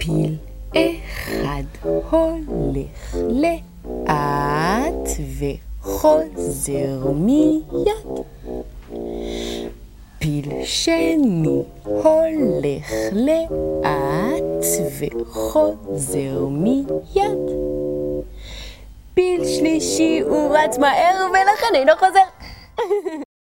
פיל אחד הולך לאט וחוזר מיד. פיל שני הולך לאט וחוזר מיד. פיל שלישי הוא רץ מהר ולכן אינו חוזר.